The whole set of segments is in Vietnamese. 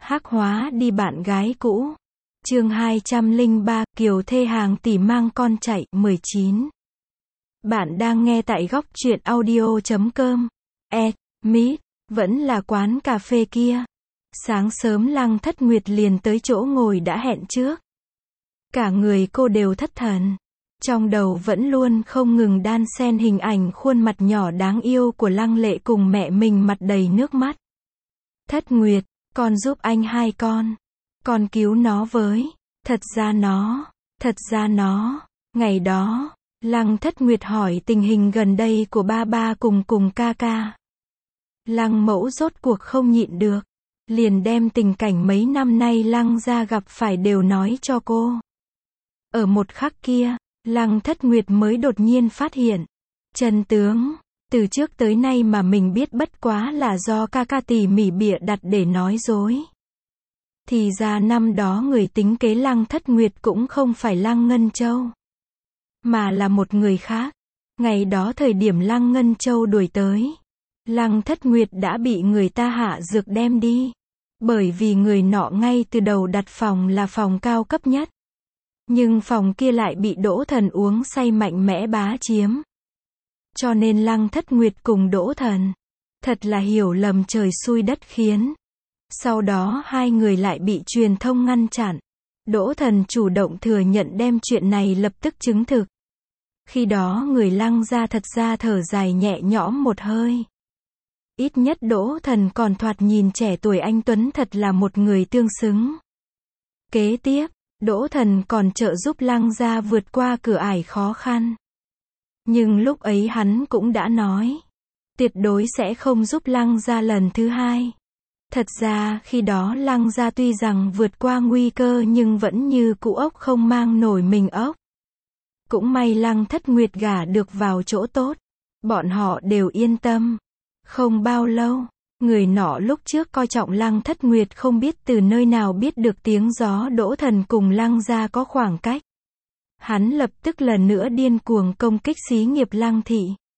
Hắc hóa đi bạn gái cũ. Chương 203, Kiều thê hàng tỷ mang con chạy, 19. Bạn đang nghe tại góc truyện audio.com. Meet, vẫn là quán cà phê kia. Sáng sớm Lăng Thất Nguyệt liền tới chỗ ngồi đã hẹn trước. Cả người cô đều thất thần. Trong đầu vẫn luôn không ngừng đan xen hình ảnh khuôn mặt nhỏ đáng yêu của Lăng Lệ cùng mẹ mình mặt đầy nước mắt. Thất Nguyệt, con giúp anh 2 con cứu nó với. Thật ra nó, ngày đó, Lăng Thất Nguyệt hỏi tình hình gần đây của ba cùng ca ca. Lăng mẫu rốt cuộc không nhịn được, liền đem tình cảnh mấy năm nay Lăng gia gặp phải đều nói cho cô. Ở một khắc kia, Lăng Thất Nguyệt mới đột nhiên phát hiện chân tướng, từ trước tới nay mà mình biết bất quá là do ca ca tỉ mỉ bịa đặt để nói dối. Thì ra năm đó người tính kế Lăng Thất Nguyệt cũng không phải Lăng Ngân Châu, mà là một người khác. Ngày đó thời điểm Lăng Ngân Châu đuổi tới, Lăng Thất Nguyệt đã bị người ta hạ dược đem đi. Bởi vì người nọ ngay từ đầu đặt phòng là phòng cao cấp nhất. Nhưng phòng kia lại bị Đỗ Thần uống say mạnh mẽ bá chiếm. Cho nên Lăng Thất Nguyệt cùng Đỗ Thần thật là hiểu lầm trời xui đất khiến. Sau đó hai người lại bị truyền thông ngăn chặn. Đỗ Thần chủ động thừa nhận đem chuyện này lập tức chứng thực. Khi đó người Lăng gia thật ra thở dài nhẹ nhõm một hơi. Ít nhất Đỗ Thần còn thoạt nhìn trẻ tuổi anh tuấn, thật là một người tương xứng. Kế tiếp, Đỗ Thần còn trợ giúp Lăng gia vượt qua cửa ải khó khăn. Nhưng lúc ấy hắn cũng đã nói, tuyệt đối sẽ không giúp Lăng gia lần thứ 2. Thật ra khi đó Lăng gia tuy rằng vượt qua nguy cơ nhưng vẫn như cũ ốc không mang nổi mình ốc. Cũng may Lăng Thất Nguyệt gả được vào chỗ tốt, bọn họ đều yên tâm. Không bao lâu, người nọ lúc trước coi trọng Lăng Thất Nguyệt không biết từ nơi nào biết được tiếng gió Đỗ Thần cùng Lăng gia có khoảng cách. Hắn lập tức lần nữa điên cuồng công kích xí nghiệp Lăng thị.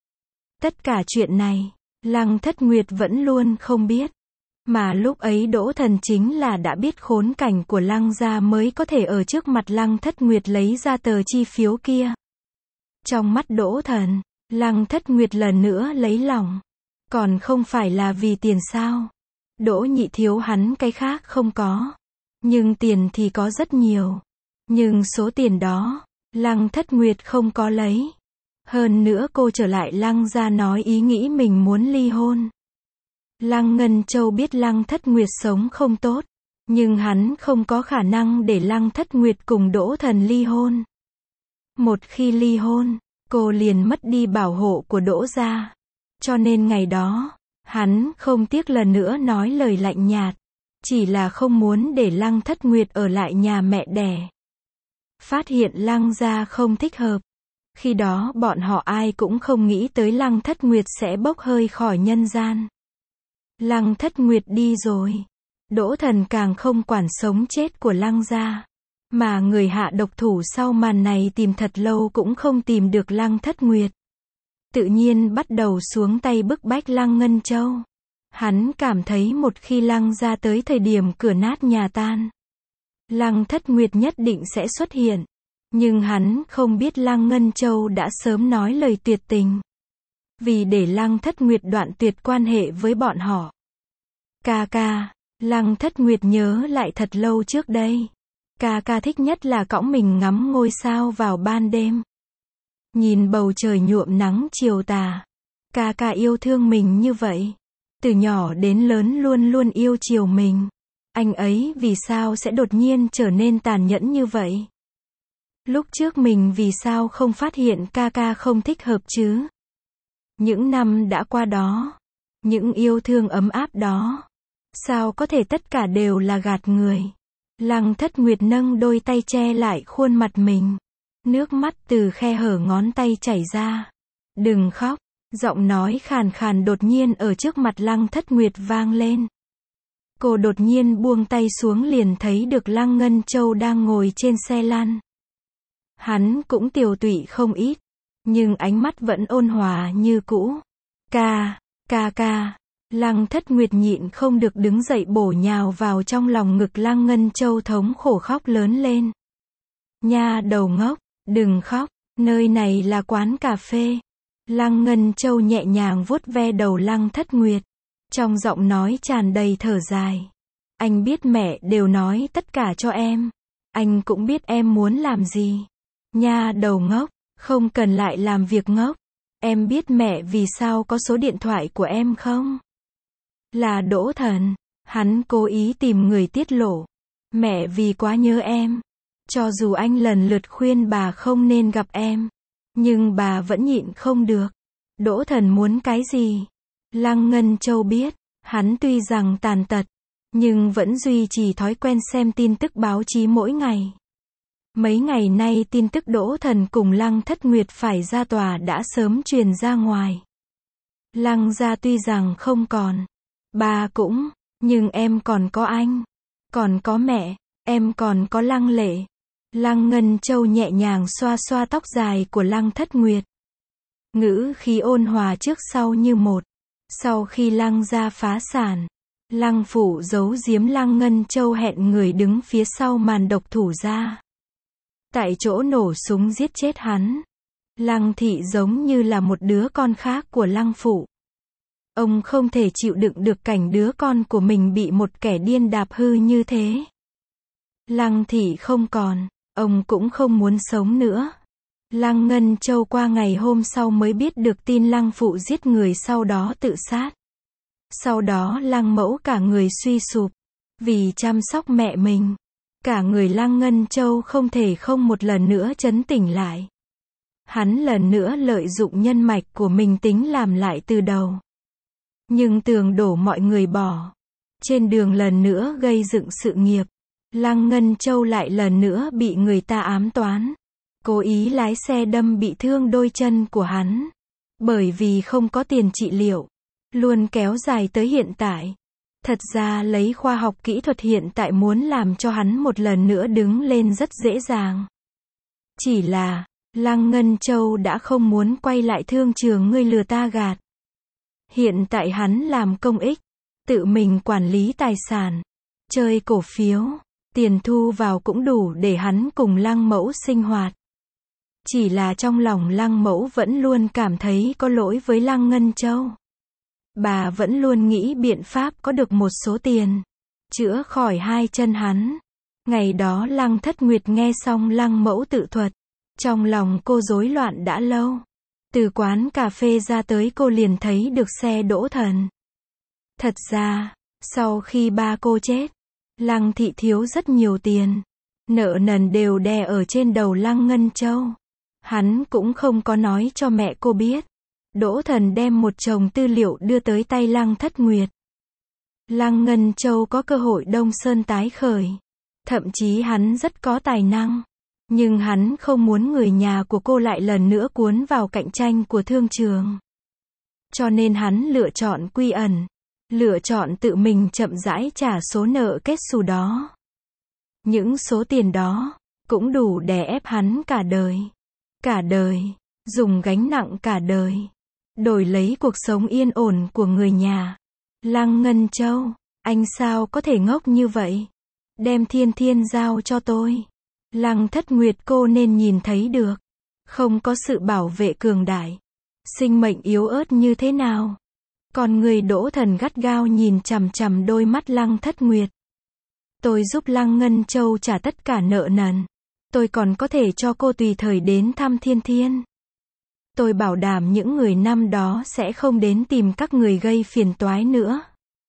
Tất cả chuyện này, Lăng Thất Nguyệt vẫn luôn không biết. Mà lúc ấy Đỗ Thần chính là đã biết khốn cảnh của Lăng gia mới có thể ở trước mặt Lăng Thất Nguyệt lấy ra tờ chi phiếu kia. Trong mắt Đỗ Thần, Lăng Thất Nguyệt lần nữa lấy lòng. Còn không phải là vì tiền sao? Đỗ nhị thiếu hắn cái khác không có. Nhưng tiền thì có rất nhiều. Nhưng số tiền đó, Lăng Thất Nguyệt không có lấy. Hơn nữa cô trở lại Lăng gia nói ý nghĩ mình muốn ly hôn. Lăng Ngân Châu biết Lăng Thất Nguyệt sống không tốt. Nhưng hắn không có khả năng để Lăng Thất Nguyệt cùng Đỗ Thần ly hôn. Một khi ly hôn, cô liền mất đi bảo hộ của Đỗ gia. Cho nên ngày đó, hắn không tiếc lần nữa nói lời lạnh nhạt. Chỉ là không muốn để Lăng Thất Nguyệt ở lại nhà mẹ đẻ. Phát hiện Lăng gia không thích hợp. Khi đó bọn họ ai cũng không nghĩ tới Lăng Thất Nguyệt sẽ bốc hơi khỏi nhân gian. Lăng Thất Nguyệt đi rồi. Đỗ Thần càng không quản sống chết của Lăng gia. Mà người hạ độc thủ sau màn này tìm thật lâu cũng không tìm được Lăng Thất Nguyệt. Tự nhiên bắt đầu xuống tay bức bách Lăng Ngân Châu. Hắn cảm thấy một khi Lăng gia tới thời điểm cửa nát nhà tan, Lăng Thất Nguyệt nhất định sẽ xuất hiện. Nhưng hắn không biết Lăng Ngân Châu đã sớm nói lời tuyệt tình. Vì để Lăng Thất Nguyệt đoạn tuyệt quan hệ với bọn họ. Ca, Lăng Thất Nguyệt nhớ lại thật lâu trước đây. Ca thích nhất là cõng mình ngắm ngôi sao vào ban đêm. Nhìn bầu trời nhuộm nắng chiều tà. Ca yêu thương mình như vậy. Từ nhỏ đến lớn luôn luôn yêu chiều mình. Anh ấy vì sao sẽ đột nhiên trở nên tàn nhẫn như vậy? Lúc trước mình vì sao không phát hiện ca không thích hợp chứ? Những năm đã qua đó, những yêu thương ấm áp đó, sao có thể tất cả đều là gạt người? Lăng Thất Nguyệt nâng đôi tay che lại khuôn mặt mình. Nước mắt từ khe hở ngón tay chảy ra. Đừng khóc, giọng nói khàn khàn đột nhiên ở trước mặt Lăng Thất Nguyệt vang lên. Cô đột nhiên buông tay xuống liền thấy được Lăng Ngân Châu đang ngồi trên xe lăn. Hắn cũng tiều tụy không ít, nhưng ánh mắt vẫn ôn hòa như cũ. Ca, Lăng Thất Nguyệt nhịn không được đứng dậy bổ nhào vào trong lòng ngực Lăng Ngân Châu thống khổ khóc lớn lên. Nha đầu ngốc, đừng khóc, nơi này là quán cà phê. Lăng Ngân Châu nhẹ nhàng vuốt ve đầu Lăng Thất Nguyệt. Trong giọng nói tràn đầy thở dài. Anh biết mẹ đều nói tất cả cho em. Anh cũng biết em muốn làm gì. Nha đầu ngốc, không cần lại làm việc ngốc. Em biết mẹ vì sao có số điện thoại của em không? Là Đỗ Thần. Hắn cố ý tìm người tiết lộ. Mẹ vì quá nhớ em. Cho dù anh lần lượt khuyên bà không nên gặp em. Nhưng bà vẫn nhịn không được. Đỗ Thần muốn cái gì? Lăng Ngân Châu biết. Hắn tuy rằng tàn tật. Nhưng vẫn duy trì thói quen xem tin tức báo chí mỗi ngày. Mấy ngày nay tin tức Đỗ Thần cùng Lăng Thất Nguyệt phải ra tòa đã sớm truyền ra ngoài. Lăng gia tuy rằng không còn. Bà cũng. Nhưng em còn có anh. Còn có mẹ. Em còn có Lăng Lệ. Lăng Ngân Châu nhẹ nhàng xoa xoa tóc dài của Lăng Thất Nguyệt. Ngữ khí ôn hòa trước sau như một. Sau khi Lăng gia phá sản, Lăng phủ giấu giếm Lăng Ngân Châu hẹn người đứng phía sau màn độc thủ ra. Tại chỗ nổ súng giết chết hắn. Lăng thị giống như là một đứa con khác của Lăng phủ. Ông không thể chịu đựng được cảnh đứa con của mình bị một kẻ điên đạp hư như thế. Lăng thị không còn, ông cũng không muốn sống nữa. Lăng Ngân Châu qua ngày hôm sau mới biết được tin Lăng phụ giết người sau đó tự sát. Sau đó Lăng mẫu cả người suy sụp. Vì chăm sóc mẹ mình. Cả người Lăng Ngân Châu không thể không một lần nữa trấn tỉnh lại. Hắn lần nữa lợi dụng nhân mạch của mình tính làm lại từ đầu. Nhưng tường đổ mọi người bỏ. Trên đường lần nữa gây dựng sự nghiệp. Lăng Ngân Châu lại lần nữa bị người ta ám toán. Cố ý lái xe đâm bị thương đôi chân của hắn. Bởi vì không có tiền trị liệu. Luôn kéo dài tới hiện tại. Thật ra lấy khoa học kỹ thuật hiện tại muốn làm cho hắn một lần nữa đứng lên rất dễ dàng. Chỉ là, Lăng Ngân Châu đã không muốn quay lại thương trường ngươi lừa ta gạt. Hiện tại hắn làm công ích. Tự mình quản lý tài sản. Chơi cổ phiếu. Tiền thu vào cũng đủ để hắn cùng Lăng mẫu sinh hoạt. Chỉ là trong lòng Lăng mẫu vẫn luôn cảm thấy có lỗi với Lăng Ngân Châu. Bà vẫn luôn nghĩ biện pháp có được một số tiền. Chữa khỏi hai chân hắn. Ngày đó Lăng Thất Nguyệt nghe xong Lăng mẫu tự thuật. Trong lòng cô rối loạn đã lâu. Từ quán cà phê ra tới cô liền thấy được xe Đỗ Thần. Thật ra, sau khi ba cô chết, Lăng thị thiếu rất nhiều tiền. Nợ nần đều đè ở trên đầu Lăng Ngân Châu. Hắn cũng không có nói cho mẹ cô biết. Đỗ Thần đem một chồng tư liệu đưa tới tay Lăng Thất Nguyệt. Lăng Ngân Châu có cơ hội Đông Sơn tái khởi. Thậm chí hắn rất có tài năng. Nhưng hắn không muốn người nhà của cô lại lần nữa cuốn vào cạnh tranh của thương trường. Cho nên hắn lựa chọn quy ẩn. Lựa chọn tự mình chậm rãi trả số nợ kết xù đó. Những số tiền đó cũng đủ đè ép hắn cả đời. Cả đời. Dùng gánh nặng cả đời. Đổi lấy cuộc sống yên ổn của người nhà. Lăng Ngân Châu, anh sao có thể ngốc như vậy? Đem Thiên Thiên giao cho tôi. Lăng Thất Nguyệt cô nên nhìn thấy được. Không có sự bảo vệ cường đại. Sinh mệnh yếu ớt như thế nào? Còn người Đỗ Thần gắt gao nhìn chằm chằm đôi mắt Lăng Thất Nguyệt. Tôi giúp Lăng Ngân Châu trả tất cả nợ nần. Tôi còn có thể cho cô tùy thời đến thăm Thiên Thiên. Tôi bảo đảm những người năm đó sẽ không đến tìm các người gây phiền toái nữa.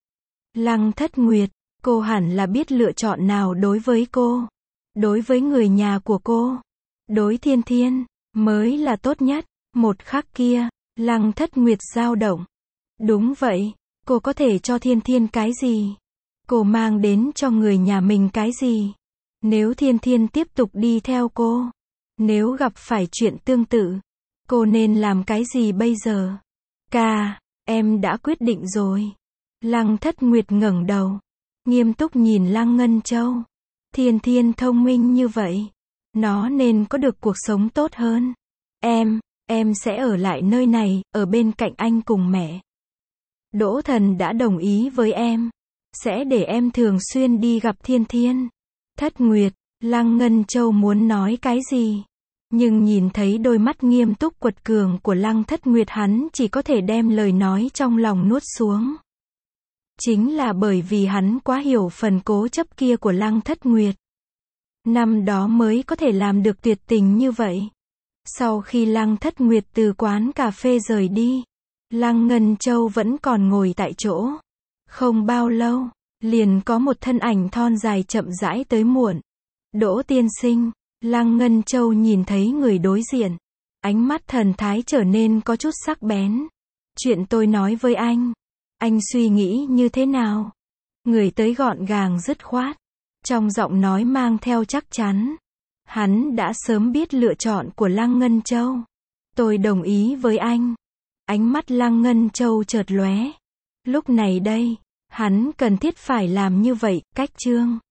Lăng Thất Nguyệt, cô hẳn là biết lựa chọn nào đối với cô. Đối với người nhà của cô. Đối Thiên Thiên, mới là tốt nhất. Một khắc kia, Lăng Thất Nguyệt dao động. Đúng vậy, cô có thể cho Thiên Thiên cái gì? Cô mang đến cho người nhà mình cái gì? Nếu Thiên Thiên tiếp tục đi theo cô. Nếu gặp phải chuyện tương tự. Cô nên làm cái gì bây giờ? Ca, em đã quyết định rồi. Lăng Thất Nguyệt ngẩng đầu. Nghiêm túc nhìn Lăng Ngân Châu. Thiên Thiên thông minh như vậy. Nó nên có được cuộc sống tốt hơn. Em sẽ ở lại nơi này, ở bên cạnh anh cùng mẹ. Đỗ Thần đã đồng ý với em. Sẽ để em thường xuyên đi gặp Thiên Thiên. Thất Nguyệt, Lăng Ngân Châu muốn nói cái gì? Nhưng nhìn thấy đôi mắt nghiêm túc quật cường của Lăng Thất Nguyệt, hắn chỉ có thể đem lời nói trong lòng nuốt xuống. Chính là bởi vì hắn quá hiểu phần cố chấp kia của Lăng Thất Nguyệt. Năm đó mới có thể làm được tuyệt tình như vậy. Sau khi Lăng Thất Nguyệt từ quán cà phê rời đi, Lăng Ngân Châu vẫn còn ngồi tại chỗ. Không bao lâu, liền có một thân ảnh thon dài chậm rãi tới muộn. Đỗ tiên sinh. Lăng Ngân Châu nhìn thấy người đối diện. Ánh mắt thần thái trở nên có chút sắc bén. Chuyện tôi nói với anh suy nghĩ như thế nào? Người tới gọn gàng dứt khoát. Trong giọng nói mang theo chắc chắn. Hắn đã sớm biết lựa chọn của Lăng Ngân Châu. Tôi đồng ý với anh. Ánh mắt Lăng Ngân Châu chợt lóe. Lúc này đây, hắn cần thiết phải làm như vậy, cách chương.